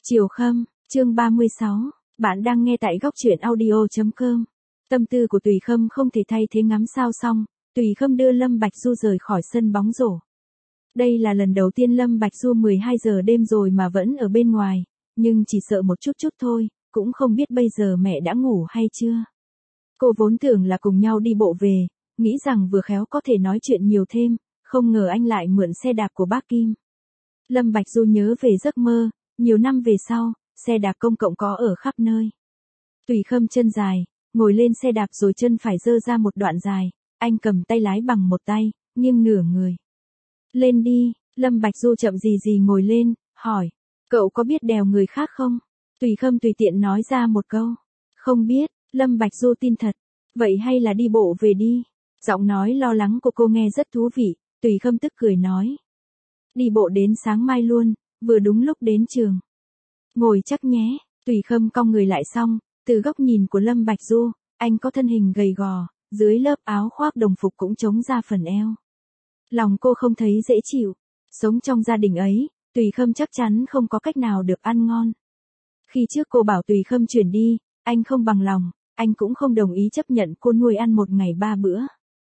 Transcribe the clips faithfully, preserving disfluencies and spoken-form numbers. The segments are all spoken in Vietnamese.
Chiều Khâm, chương ba mươi sáu, bạn đang nghe tại góc truyện audio chấm com. Tâm tư của Tùy Khâm không thể thay thế ngắm sao xong, Tùy Khâm đưa Lâm Bạch Du rời khỏi sân bóng rổ. Đây là lần đầu tiên Lâm Bạch Du mười hai giờ đêm rồi mà vẫn ở bên ngoài, nhưng chỉ sợ một chút chút thôi, cũng không biết bây giờ mẹ đã ngủ hay chưa. Cô vốn tưởng là cùng nhau đi bộ về, nghĩ rằng vừa khéo có thể nói chuyện nhiều thêm, không ngờ anh lại mượn xe đạp của bác Kim. Lâm Bạch Du nhớ về giấc mơ, nhiều năm về sau, xe đạp công cộng có ở khắp nơi. Tùy Khâm chân dài, ngồi lên xe đạp rồi chân phải giơ ra một đoạn dài, anh cầm tay lái bằng một tay, nghiêng nửa người. Lên đi, Lâm Bạch Du chậm gì gì ngồi lên, hỏi, cậu có biết đèo người khác không? Tùy Khâm tùy tiện nói ra một câu, không biết. Lâm Bạch Du tin thật, vậy hay là đi bộ về đi. Giọng nói lo lắng của cô nghe rất thú vị, Tùy Khâm tức cười nói. Đi bộ đến sáng mai luôn, vừa đúng lúc đến trường. Ngồi chắc nhé, Tùy Khâm cong người lại xong, từ góc nhìn của Lâm Bạch Du, anh có thân hình gầy gò, dưới lớp áo khoác đồng phục cũng trống ra phần eo. Lòng cô không thấy dễ chịu, sống trong gia đình ấy, Tùy Khâm chắc chắn không có cách nào được ăn ngon. Khi trước cô bảo Tùy Khâm chuyển đi, anh không bằng lòng, anh cũng không đồng ý chấp nhận cô nuôi ăn một ngày ba bữa.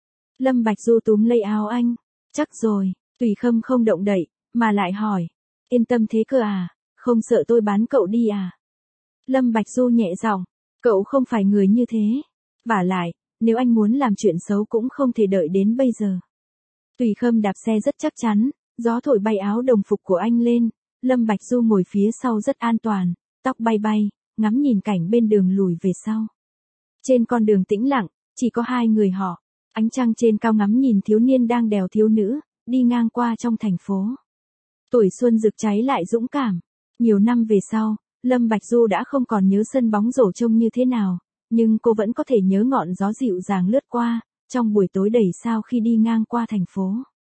Lâm Bạch Du túm lấy áo anh, chắc rồi, Tùy Khâm không động đậy, mà lại hỏi, yên tâm thế cơ à, không sợ tôi bán cậu đi à? Lâm Bạch Du nhẹ giọng, cậu không phải người như thế, vả lại, nếu anh muốn làm chuyện xấu cũng không thể đợi đến bây giờ. Tùy Khâm đạp xe rất chắc chắn, gió thổi bay áo đồng phục của anh lên, Lâm Bạch Du ngồi phía sau rất an toàn, tóc bay bay, ngắm nhìn cảnh bên đường lùi về sau. Trên con đường tĩnh lặng, chỉ có hai người họ, ánh trăng trên cao ngắm nhìn thiếu niên đang đèo thiếu nữ, đi ngang qua trong thành phố. Tuổi xuân rực cháy lại dũng cảm. Nhiều năm về sau, Lâm Bạch Du đã không còn nhớ sân bóng rổ trông như thế nào, nhưng cô vẫn có thể nhớ ngọn gió dịu dàng lướt qua, trong buổi tối đầy sao khi đi ngang qua thành phố.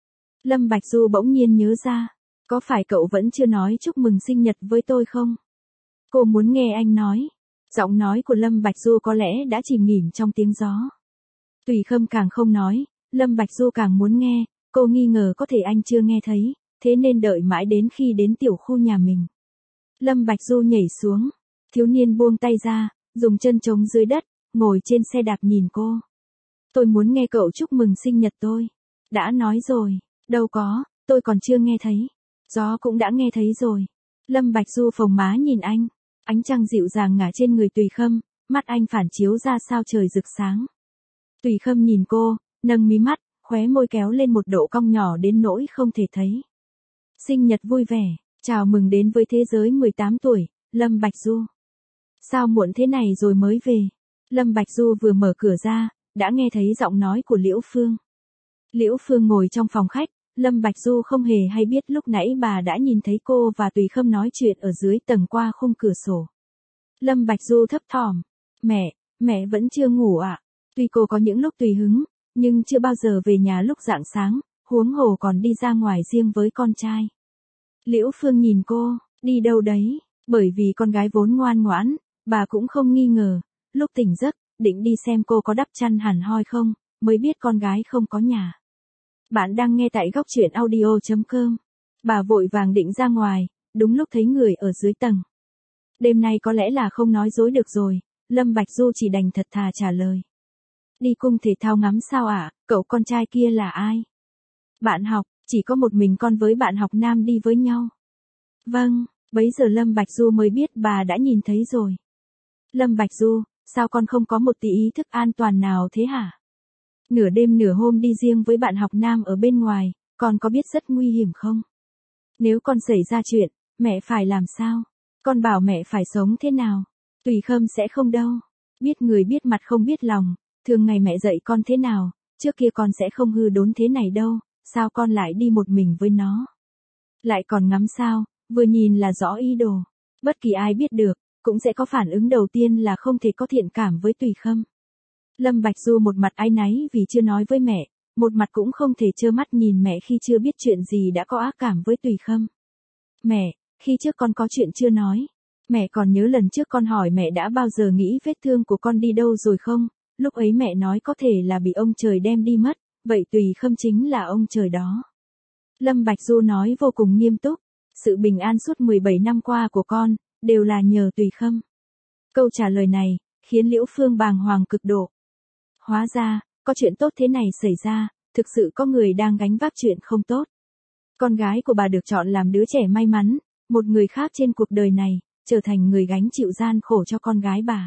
Lâm Bạch Du bỗng nhiên nhớ ra, có phải cậu vẫn chưa nói chúc mừng sinh nhật với tôi không? Cô muốn nghe anh nói. Giọng nói của Lâm Bạch Du có lẽ đã chìm nghỉm trong tiếng gió. Tùy Khâm càng không nói, Lâm Bạch Du càng muốn nghe, cô nghi ngờ có thể anh chưa nghe thấy, thế nên đợi mãi đến khi đến tiểu khu nhà mình. Lâm Bạch Du nhảy xuống, thiếu niên buông tay ra, dùng chân chống dưới đất, ngồi trên xe đạp nhìn cô. Tôi muốn nghe cậu chúc mừng sinh nhật tôi. Đã nói rồi, đâu có, tôi còn chưa nghe thấy. Gió cũng đã nghe thấy rồi. Lâm Bạch Du phồng má nhìn anh. Ánh trăng dịu dàng ngả trên người Tùy Khâm, mắt anh phản chiếu ra sao trời rực sáng. Tùy Khâm nhìn cô, nâng mí mắt, khóe môi kéo lên một độ cong nhỏ đến nỗi không thể thấy. Sinh nhật vui vẻ, chào mừng đến với thế giới mười tám tuổi, Lâm Bạch Du. Sao muộn thế này rồi mới về? Lâm Bạch Du vừa mở cửa ra, đã nghe thấy giọng nói của Liễu Phương. Liễu Phương ngồi trong phòng khách, Lâm Bạch Du không hề hay biết lúc nãy bà đã nhìn thấy cô và Tùy Khâm nói chuyện ở dưới tầng qua khung cửa sổ. Lâm Bạch Du thấp thỏm, mẹ, mẹ vẫn chưa ngủ ạ. À? Tuy cô có những lúc tùy hứng, nhưng chưa bao giờ về nhà lúc rạng sáng, huống hồ còn đi ra ngoài riêng với con trai. Liễu Phương nhìn cô, đi đâu đấy, bởi vì con gái vốn ngoan ngoãn, bà cũng không nghi ngờ, lúc tỉnh giấc, định đi xem cô có đắp chăn hẳn hoi không, mới biết con gái không có nhà. Bạn đang nghe tại góc truyện audio chấm com. Bà vội vàng định ra ngoài, đúng lúc thấy người ở dưới tầng. Đêm nay có lẽ là không nói dối được rồi, Lâm Bạch Du chỉ đành thật thà trả lời. Đi cung thể thao ngắm sao ạ, à? Cậu con trai kia là ai? Bạn học, chỉ có một mình con với bạn học nam đi với nhau. Vâng, bấy giờ Lâm Bạch Du mới biết bà đã nhìn thấy rồi. Lâm Bạch Du, sao con không có một tí ý thức an toàn nào thế hả? Nửa đêm nửa hôm đi riêng với bạn học nam ở bên ngoài, con có biết rất nguy hiểm không? Nếu con xảy ra chuyện, mẹ phải làm sao? Con bảo mẹ phải sống thế nào? Tùy Khâm sẽ không đâu. Biết người biết mặt không biết lòng, thường ngày mẹ dạy con thế nào, trước kia con sẽ không hư đốn thế này đâu, sao con lại đi một mình với nó? Lại còn ngắm sao, vừa nhìn là rõ ý đồ. Bất kỳ ai biết được, cũng sẽ có phản ứng đầu tiên là không thể có thiện cảm với Tùy Khâm. Lâm Bạch Du một mặt áy náy vì chưa nói với mẹ, một mặt cũng không thể trơ mắt nhìn mẹ khi chưa biết chuyện gì đã có ác cảm với Tùy Khâm. Mẹ, khi trước con có chuyện chưa nói. Mẹ còn nhớ lần trước con hỏi mẹ đã bao giờ nghĩ vết thương của con đi đâu rồi không? Lúc ấy mẹ nói có thể là bị ông trời đem đi mất, vậy Tùy Khâm chính là ông trời đó. Lâm Bạch Du nói vô cùng nghiêm túc, sự bình an suốt mười bảy năm qua của con, đều là nhờ Tùy Khâm. Câu trả lời này, khiến Liễu Phương bàng hoàng cực độ. Hóa ra, có chuyện tốt thế này xảy ra, thực sự có người đang gánh vác chuyện không tốt. Con gái của bà được chọn làm đứa trẻ may mắn, một người khác trên cuộc đời này, trở thành người gánh chịu gian khổ cho con gái bà.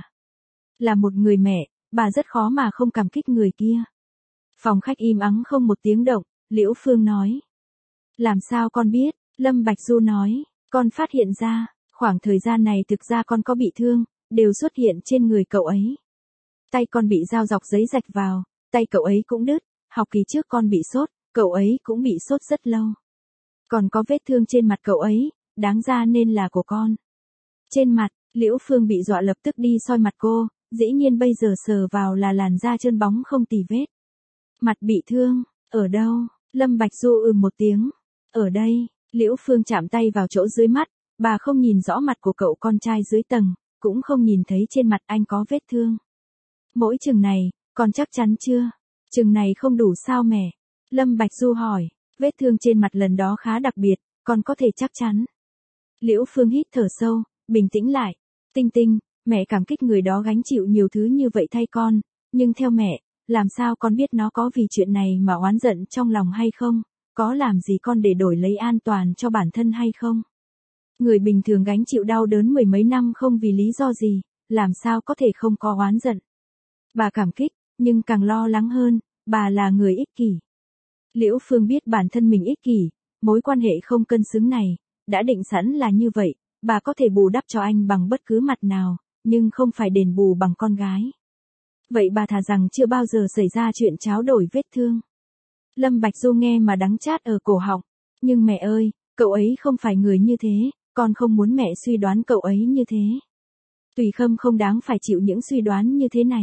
Là một người mẹ, bà rất khó mà không cảm kích người kia. Phòng khách im ắng không một tiếng động, Liễu Phương nói. Làm sao con biết? Lâm Bạch Du nói, con phát hiện ra, khoảng thời gian này thực ra con có bị thương, đều xuất hiện trên người cậu ấy. Tay con bị dao dọc giấy rạch vào, tay cậu ấy cũng đứt, học kỳ trước con bị sốt, cậu ấy cũng bị sốt rất lâu. Còn có vết thương trên mặt cậu ấy, đáng ra nên là của con. Trên mặt, Liễu Phương bị dọa lập tức đi soi mặt cô, dĩ nhiên bây giờ sờ vào là làn da trơn bóng không tì vết. Mặt bị thương, ở đâu? Lâm Bạch Du ừ một tiếng. Ở đây, Liễu Phương chạm tay vào chỗ dưới mắt, bà không nhìn rõ mặt của cậu con trai dưới tầng, cũng không nhìn thấy trên mặt anh có vết thương. Mỗi chừng này, con chắc chắn chưa? Chừng này không đủ sao mẹ? Lâm Bạch Du hỏi, vết thương trên mặt lần đó khá đặc biệt, con có thể chắc chắn. Liễu Phương hít thở sâu, bình tĩnh lại. Tinh Tinh, mẹ cảm kích người đó gánh chịu nhiều thứ như vậy thay con, nhưng theo mẹ, làm sao con biết nó có vì chuyện này mà oán giận trong lòng hay không? Có làm gì con để đổi lấy an toàn cho bản thân hay không? Người bình thường gánh chịu đau đớn mười mấy năm không vì lý do gì, làm sao có thể không có oán giận? Bà cảm kích, nhưng càng lo lắng hơn, bà là người ích kỷ. Liễu Phương biết bản thân mình ích kỷ, mối quan hệ không cân xứng này, đã định sẵn là như vậy, bà có thể bù đắp cho anh bằng bất cứ mặt nào, nhưng không phải đền bù bằng con gái. Vậy bà thà rằng chưa bao giờ xảy ra chuyện tráo đổi vết thương. Lâm Bạch Du nghe mà đắng chát ở cổ họng, nhưng mẹ ơi, cậu ấy không phải người như thế, con không muốn mẹ suy đoán cậu ấy như thế. Tùy Khâm không đáng phải chịu những suy đoán như thế này.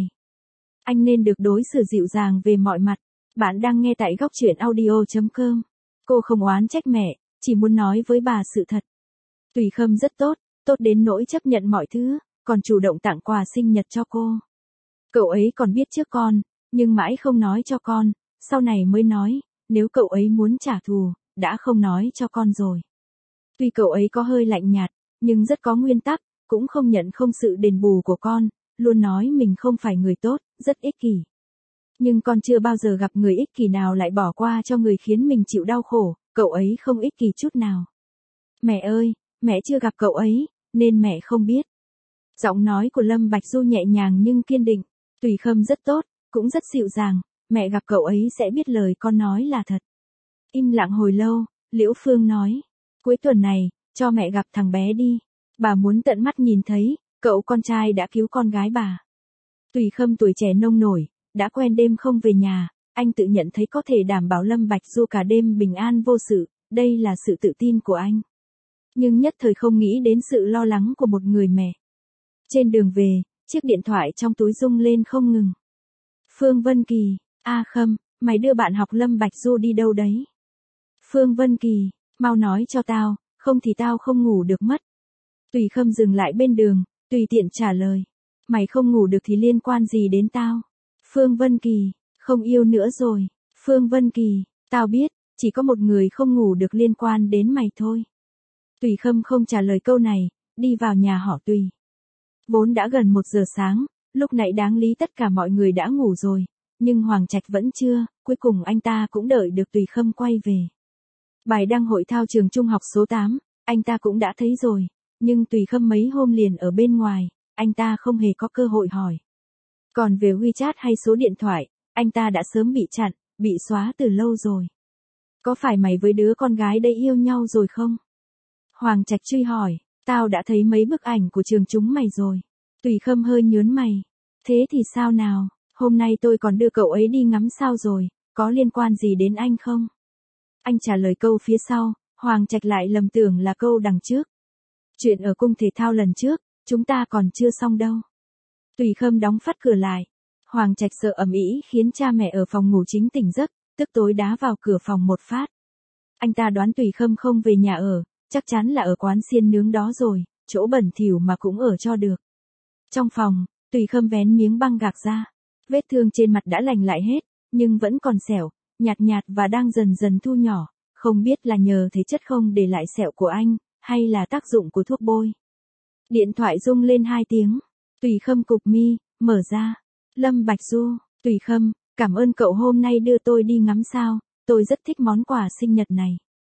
Anh nên được đối xử dịu dàng về mọi mặt. Bạn đang nghe tại góc truyện audio chấm com. Cô không oán trách mẹ, chỉ muốn nói với bà sự thật. Tùy Khâm rất tốt, tốt đến nỗi chấp nhận mọi thứ, còn chủ động tặng quà sinh nhật cho cô. Cậu ấy còn biết trước con, nhưng mãi không nói cho con, sau này mới nói, nếu cậu ấy muốn trả thù, đã không nói cho con rồi. Tuy cậu ấy có hơi lạnh nhạt, nhưng rất có nguyên tắc, cũng không nhận không sự đền bù của con, luôn nói mình không phải người tốt, rất ích kỷ. Nhưng con chưa bao giờ gặp người ích kỷ nào lại bỏ qua cho người khiến mình chịu đau khổ, cậu ấy không ích kỷ chút nào. Mẹ ơi, mẹ chưa gặp cậu ấy, nên mẹ không biết. Giọng nói của Lâm Bạch Du nhẹ nhàng nhưng kiên định, Tùy Khâm rất tốt, cũng rất dịu dàng, mẹ gặp cậu ấy sẽ biết lời con nói là thật. Im lặng hồi lâu, Liễu Phương nói, cuối tuần này, cho mẹ gặp thằng bé đi, bà muốn tận mắt nhìn thấy, cậu con trai đã cứu con gái bà. Tùy Khâm tuổi trẻ nông nổi, đã quen đêm không về nhà, anh tự nhận thấy có thể đảm bảo Lâm Bạch Du cả đêm bình an vô sự, đây là sự tự tin của anh. Nhưng nhất thời không nghĩ đến sự lo lắng của một người mẹ. Trên đường về, chiếc điện thoại trong túi rung lên không ngừng. Phương Vân Kỳ, a Khâm, mày đưa bạn học Lâm Bạch Du đi đâu đấy? Phương Vân Kỳ, mau nói cho tao, không thì tao không ngủ được mất. Tùy Khâm dừng lại bên đường, tùy tiện trả lời. Mày không ngủ được thì liên quan gì đến tao? Phương Vân Kỳ, không yêu nữa rồi. Phương Vân Kỳ, tao biết, chỉ có một người không ngủ được liên quan đến mày thôi. Tùy Khâm không trả lời câu này, đi vào nhà họ Tùy. Vốn đã gần một giờ sáng, lúc nãy đáng lý tất cả mọi người đã ngủ rồi, nhưng Hoàng Trạch vẫn chưa, cuối cùng anh ta cũng đợi được Tùy Khâm quay về. Bài đăng hội thao trường trung học số tám, anh ta cũng đã thấy rồi, nhưng Tùy Khâm mấy hôm liền ở bên ngoài, anh ta không hề có cơ hội hỏi. Còn về WeChat hay số điện thoại, anh ta đã sớm bị chặn, bị xóa từ lâu rồi. Có phải mày với đứa con gái đấy yêu nhau rồi không? Hoàng Trạch truy hỏi, tao đã thấy mấy bức ảnh của trường chúng mày rồi. Tùy Khâm hơi nhớn mày. Thế thì sao nào, hôm nay tôi còn đưa cậu ấy đi ngắm sao rồi, có liên quan gì đến anh không? Anh trả lời câu phía sau, Hoàng Trạch lại lầm tưởng là câu đằng trước. Chuyện ở cung thể thao lần trước, chúng ta còn chưa xong đâu. Tùy Khâm đóng phắt cửa lại. Hoàng Trạch sợ ầm ĩ khiến cha mẹ ở phòng ngủ chính tỉnh giấc, tức tối đá vào cửa phòng một phát. Anh ta đoán Tùy Khâm không về nhà ở, chắc chắn là ở quán xiên nướng đó rồi, chỗ bẩn thỉu mà cũng ở cho được. Trong phòng, Tùy Khâm vén miếng băng gạc ra. Vết thương trên mặt đã lành lại hết, nhưng vẫn còn sẹo, nhạt nhạt và đang dần dần thu nhỏ, không biết là nhờ thế chất không để lại sẹo của anh, hay là tác dụng của thuốc bôi. Điện thoại rung lên hai tiếng. Tùy Khâm cụp mi, mở ra. Lâm Bạch Du, Tùy Khâm, cảm ơn cậu hôm nay đưa tôi đi ngắm sao, tôi rất thích món quà sinh nhật này.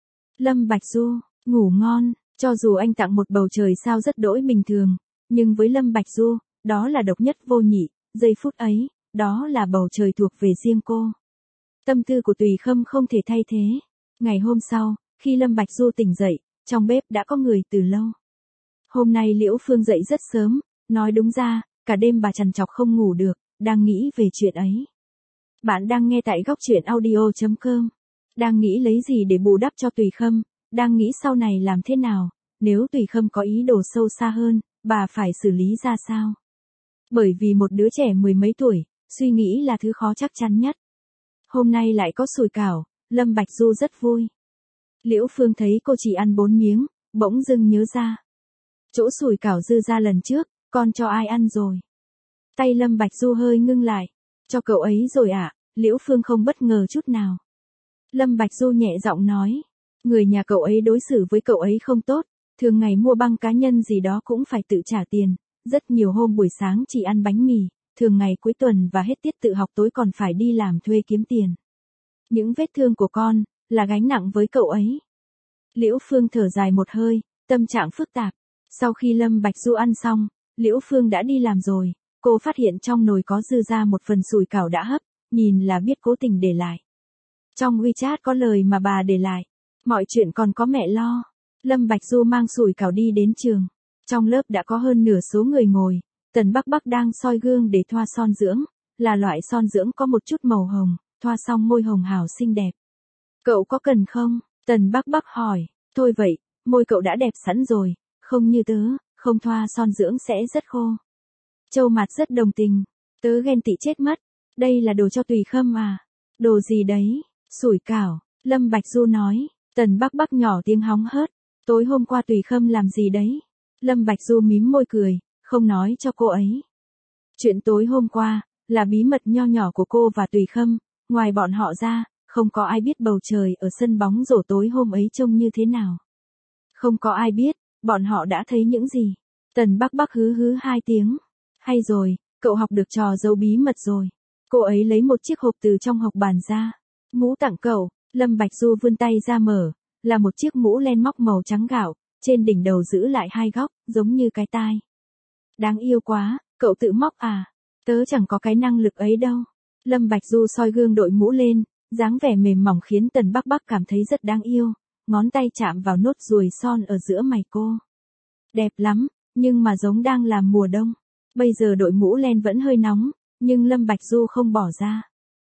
Lâm Bạch Du, ngủ ngon, cho dù anh tặng một bầu trời sao rất đỗi bình thường, nhưng với Lâm Bạch Du, đó là độc nhất vô nhị, giây phút ấy, đó là bầu trời thuộc về riêng cô. Tâm tư của Tùy Khâm không thể thay thế. Ngày hôm sau, khi Lâm Bạch Du tỉnh dậy, trong bếp đã có người từ lâu. Hôm nay Liễu Phương dậy rất sớm, nói đúng ra, cả đêm bà trằn trọc không ngủ được, đang nghĩ về chuyện ấy. Bạn đang nghe tại góc truyện audio chấm com. Đang nghĩ lấy gì để bù đắp cho Tùy Khâm, đang nghĩ sau này làm thế nào, nếu Tùy Khâm có ý đồ sâu xa hơn, bà phải xử lý ra sao. Bởi vì một đứa trẻ mười mấy tuổi, suy nghĩ là thứ khó chắc chắn nhất. Hôm nay lại có sủi cảo, Lâm Bạch Du rất vui. Liễu Phương thấy cô chỉ ăn bốn miếng, bỗng dưng nhớ ra. Chỗ sủi cảo dư ra lần trước, con cho ai ăn rồi? Tay Lâm Bạch Du hơi ngưng lại. Cho cậu ấy rồi ạ, à? Liễu Phương không bất ngờ chút nào. Lâm Bạch Du nhẹ giọng nói. Người nhà cậu ấy đối xử với cậu ấy không tốt, thường ngày mua băng cá nhân gì đó cũng phải tự trả tiền, rất nhiều hôm buổi sáng chỉ ăn bánh mì, thường ngày cuối tuần và hết tiết tự học tối còn phải đi làm thuê kiếm tiền. Những vết thương của con, là gánh nặng với cậu ấy. Liễu Phương thở dài một hơi, tâm trạng phức tạp. Sau khi Lâm Bạch Du ăn xong, Liễu Phương đã đi làm rồi, cô phát hiện trong nồi có dư ra một phần sủi cảo đã hấp, nhìn là biết cố tình để lại. Trong WeChat có lời mà bà để lại, mọi chuyện còn có mẹ lo. Lâm Bạch Du mang sủi cảo đi đến trường. Trong lớp đã có hơn nửa số người ngồi, Tần Bắc Bắc đang soi gương để thoa son dưỡng, là loại son dưỡng có một chút màu hồng, thoa xong môi hồng hào xinh đẹp. Cậu có cần không? Tần Bắc Bắc hỏi. Thôi vậy, môi cậu đã đẹp sẵn rồi, không như tớ, không thoa son dưỡng sẽ rất khô. Châu Mạt rất đồng tình. Tớ ghen tị chết mất. Đây là đồ cho Tùy Khâm à? Đồ gì đấy? Sủi cảo. Lâm Bạch Du nói. Tần Bắc Bắc nhỏ tiếng hóng hớt. Tối hôm qua Tùy Khâm làm gì đấy? Lâm Bạch Du mím môi cười, không nói cho cô ấy. Chuyện tối hôm qua, là bí mật nho nhỏ của cô và Tùy Khâm, ngoài bọn họ ra, không có ai biết bầu trời ở sân bóng rổ tối hôm ấy trông như thế nào. Không có ai biết, bọn họ đã thấy những gì. Tần Bắc Bắc hứ hứ hai tiếng. Hay rồi, cậu học được trò giấu bí mật rồi. Cô ấy lấy một chiếc hộp từ trong hộc bàn ra. Mũ tặng cậu, Lâm Bạch Du vươn tay ra mở, là một chiếc mũ len móc màu trắng gạo, trên đỉnh đầu giữ lại hai góc, giống như cái tai. Đáng yêu quá, cậu tự móc à? Tớ chẳng có cái năng lực ấy đâu. Lâm Bạch Du soi gương đội mũ lên, dáng vẻ mềm mỏng khiến Tần Bắc Bắc cảm thấy rất đáng yêu, ngón tay chạm vào nốt ruồi son ở giữa mày cô. Đẹp lắm, nhưng mà giống đang làm mùa đông. Bây giờ đội mũ len vẫn hơi nóng, nhưng Lâm Bạch Du không bỏ ra.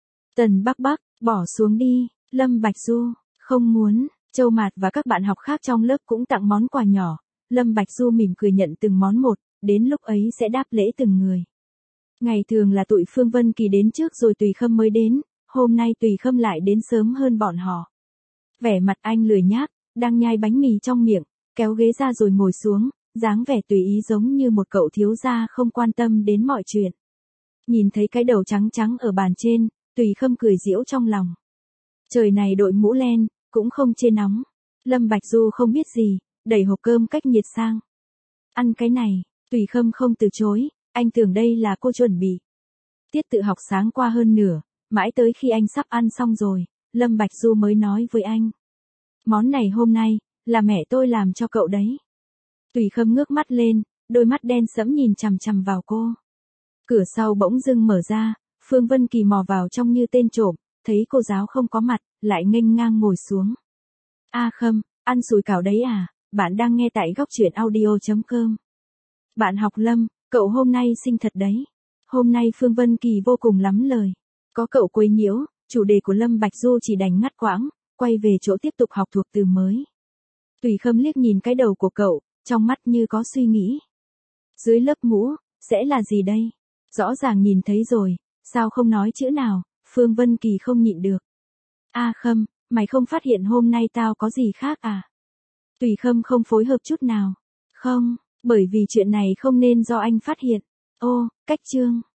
Tần Bắc Bắc, bỏ xuống đi. Lâm Bạch Du, không muốn. Châu Mạt và các bạn học khác trong lớp cũng tặng món quà nhỏ. Lâm Bạch Du mỉm cười nhận từng món một, đến lúc ấy sẽ đáp lễ từng người. Ngày thường là tụi Phương Vân Kỳ đến trước rồi Tùy Khâm mới đến, hôm nay Tùy Khâm lại đến sớm hơn bọn họ. Vẻ mặt anh lười nhác, đang nhai bánh mì trong miệng, kéo ghế ra rồi ngồi xuống, dáng vẻ tùy ý giống như một cậu thiếu gia không quan tâm đến mọi chuyện. Nhìn thấy cái đầu trắng trắng ở bàn trên, Tùy Khâm cười giễu trong lòng. Trời này đội mũ len, cũng không chê nóng. Lâm Bạch Du không biết gì, đẩy hộp cơm cách nhiệt sang. Ăn cái này, Tùy Khâm không từ chối, anh tưởng đây là cô chuẩn bị. Tiết tự học sáng qua hơn nửa, mãi tới khi anh sắp ăn xong rồi, Lâm Bạch Du mới nói với anh. Món này hôm nay, là mẹ tôi làm cho cậu đấy. Tùy Khâm ngước mắt lên, đôi mắt đen sẫm nhìn chằm chằm vào cô. Cửa sau bỗng dưng mở ra, Phương Vân Kỳ mò vào trong như tên trộm, thấy cô giáo không có mặt, lại nghênh ngang ngồi xuống. A Khâm, ăn sủi cảo đấy à? Bạn đang nghe tại góc truyện audio chấm com. Bạn học Lâm, cậu hôm nay xinh thật đấy. Hôm nay Phương Vân Kỳ vô cùng lắm lời. Có cậu quấy nhiễu, chủ đề của Lâm Bạch Du chỉ đành ngắt quãng, quay về chỗ tiếp tục học thuộc từ mới. Tùy Khâm liếc nhìn cái đầu của cậu, trong mắt như có suy nghĩ. Dưới lớp mũ, sẽ là gì đây? Rõ ràng nhìn thấy rồi, sao không nói chữ nào? Phương Vân Kỳ không nhịn được. A Khâm, mày không phát hiện hôm nay tao có gì khác à? Tùy Khâm không phối hợp chút nào. Không, bởi vì chuyện này không nên do anh phát hiện. Ô, cách chương.